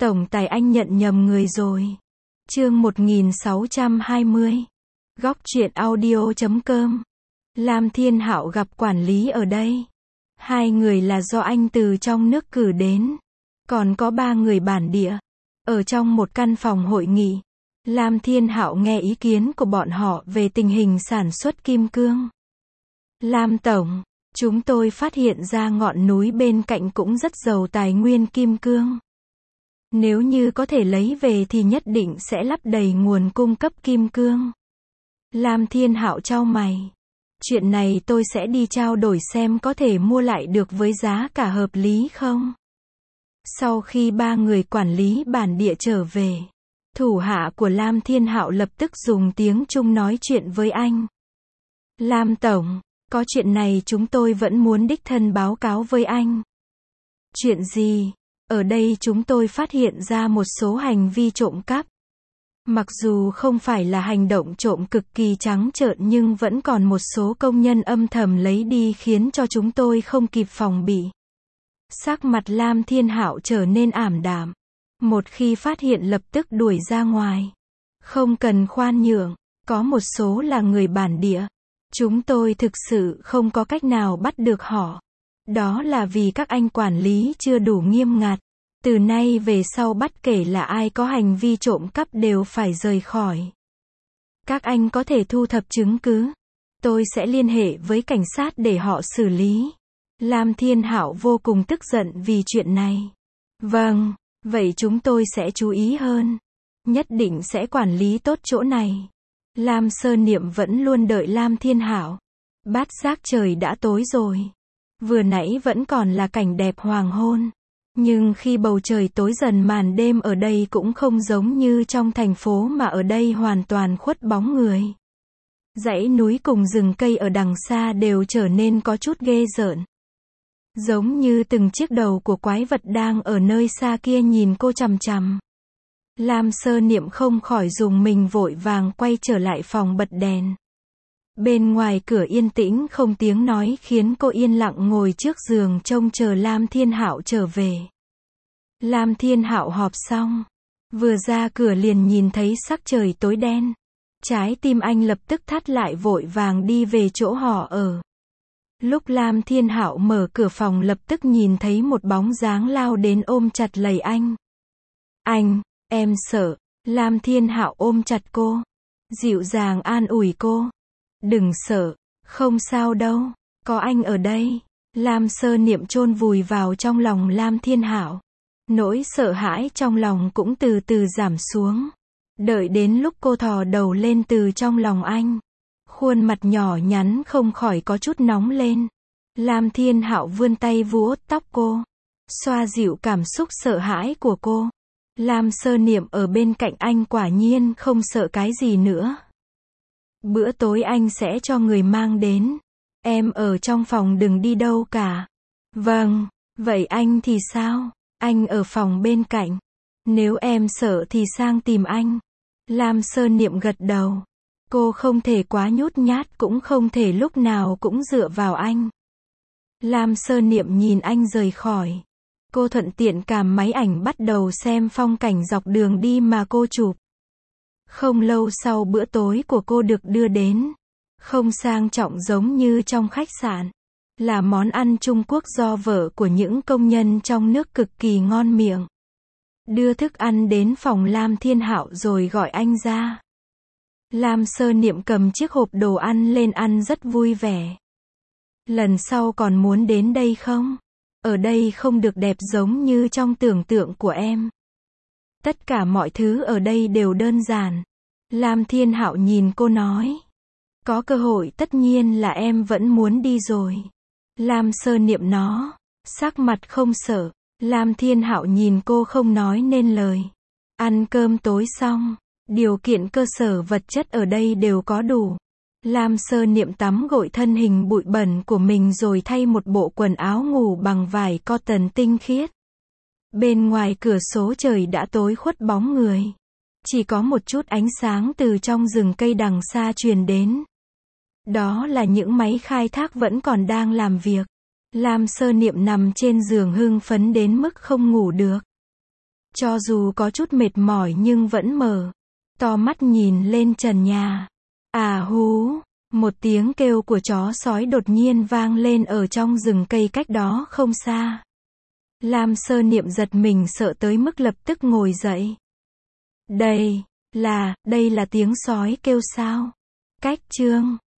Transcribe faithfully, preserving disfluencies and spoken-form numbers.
Tổng tài anh nhận nhầm người rồi. Chương một nghìn sáu trăm hai mươi. Góc truyện audio chấm com. Lam Thiên Hạo gặp quản lý ở đây. Hai người là do anh từ trong nước cử đến. Còn có ba người bản địa. Ở trong một căn phòng hội nghị, Lam Thiên Hạo nghe ý kiến của bọn họ về tình hình sản xuất kim cương. Lam Tổng, chúng tôi phát hiện ra ngọn núi bên cạnh cũng rất giàu tài nguyên kim cương. Nếu như có thể lấy về thì nhất định sẽ lấp đầy nguồn cung cấp kim cương. Lam Thiên Hạo chau mày. Chuyện này tôi sẽ đi trao đổi xem có thể mua lại được với giá cả hợp lý không. Sau khi ba người quản lý bản địa trở về, thủ hạ của Lam Thiên Hạo lập tức dùng tiếng Trung nói chuyện với anh. Lam Tổng, có chuyện này chúng tôi vẫn muốn đích thân báo cáo với anh. Chuyện gì? Ở đây chúng tôi phát hiện ra một số hành vi trộm cắp. Mặc dù không phải là hành động trộm cực kỳ trắng trợn nhưng vẫn còn một số công nhân âm thầm lấy đi khiến cho chúng tôi không kịp phòng bị. Sắc mặt Lam Thiên Hạo trở nên ảm đạm. Một khi phát hiện lập tức đuổi ra ngoài. Không cần khoan nhượng, có một số là người bản địa. Chúng tôi thực sự không có cách nào bắt được họ. Đó là vì các anh quản lý chưa đủ nghiêm ngặt. Từ nay về sau bất kể là ai có hành vi trộm cắp đều phải rời khỏi. Các anh có thể thu thập chứng cứ. Tôi sẽ liên hệ với cảnh sát để họ xử lý. Lam Thiên Hạo vô cùng tức giận vì chuyện này. Vâng, vậy chúng tôi sẽ chú ý hơn. Nhất định sẽ quản lý tốt chỗ này. Lam Sơ Niệm vẫn luôn đợi Lam Thiên Hạo. Bát giác trời đã tối rồi. Vừa nãy vẫn còn là cảnh đẹp hoàng hôn. Nhưng khi bầu trời tối dần màn đêm ở đây cũng không giống như trong thành phố mà ở đây hoàn toàn khuất bóng người. Dãy núi cùng rừng cây ở đằng xa đều trở nên có chút ghê rợn. Giống như từng chiếc đầu của quái vật đang ở nơi xa kia nhìn cô chằm chằm. Lam Sơ Niệm không khỏi dùng mình vội vàng quay trở lại phòng bật đèn. Bên ngoài cửa yên tĩnh không tiếng nói khiến cô yên lặng ngồi trước giường trông chờ Lam Thiên Hạo trở về. Lam Thiên Hạo họp xong, vừa ra cửa liền nhìn thấy sắc trời tối đen. Trái tim anh lập tức thắt lại vội vàng đi về chỗ họ ở. Lúc Lam Thiên Hạo mở cửa phòng lập tức nhìn thấy một bóng dáng lao đến ôm chặt lấy anh. Anh, em sợ. Lam Thiên Hạo ôm chặt cô, dịu dàng an ủi cô. Đừng sợ, không sao đâu, có anh ở đây. Lam Sơ Niệm chôn vùi vào trong lòng Lam Thiên Hạo. Nỗi sợ hãi trong lòng cũng từ từ giảm xuống. Đợi đến lúc cô thò đầu lên từ trong lòng anh, khuôn mặt nhỏ nhắn không khỏi có chút nóng lên. Lam Thiên Hạo vươn tay vuốt tóc cô, xoa dịu cảm xúc sợ hãi của cô. Lam Sơ Niệm ở bên cạnh anh quả nhiên không sợ cái gì nữa. Bữa tối anh sẽ cho người mang đến. Em ở trong phòng đừng đi đâu cả. Vâng, vậy anh thì sao? Anh ở phòng bên cạnh. Nếu em sợ thì sang tìm anh. Lam Sơ Niệm gật đầu. Cô không thể quá nhút nhát cũng không thể lúc nào cũng dựa vào anh. Lam Sơ Niệm nhìn anh rời khỏi. Cô thuận tiện cầm máy ảnh bắt đầu xem phong cảnh dọc đường đi mà cô chụp. Không lâu sau bữa tối của cô được đưa đến. Không sang trọng giống như trong khách sạn. Là món ăn Trung Quốc do vợ của những công nhân trong nước cực kỳ ngon miệng. Đưa thức ăn đến phòng Lam Thiên Hạo rồi gọi anh ra. Lam Sơ Niệm cầm chiếc hộp đồ ăn lên ăn rất vui vẻ. Lần sau còn muốn đến đây không? Ở đây không được đẹp giống như trong tưởng tượng của em. Tất cả mọi thứ ở đây đều đơn giản. Lam Thiên Hạo nhìn cô nói. Có cơ hội tất nhiên là em vẫn muốn đi rồi. Lam Sơ Niệm nó, sắc mặt không sợ. Lam Thiên Hạo nhìn cô không nói nên lời. Ăn cơm tối xong, điều kiện cơ sở vật chất ở đây đều có đủ. Lam Sơ Niệm tắm gội thân hình bụi bẩn của mình rồi thay một bộ quần áo ngủ bằng vải cotton tinh khiết. Bên ngoài cửa sổ trời đã tối khuất bóng người. Chỉ có một chút ánh sáng từ trong rừng cây đằng xa truyền đến. Đó là những máy khai thác vẫn còn đang làm việc. Lam Sơ Niệm nằm trên giường hưng phấn đến mức không ngủ được. Cho dù có chút mệt mỏi nhưng vẫn mở to mắt nhìn lên trần nhà. À hú, một tiếng kêu của chó sói đột nhiên vang lên ở trong rừng cây cách đó không xa. Lam Sơ Niệm giật mình sợ tới mức lập tức ngồi dậy. Đây, là, đây là tiếng sói kêu sao? Cách chương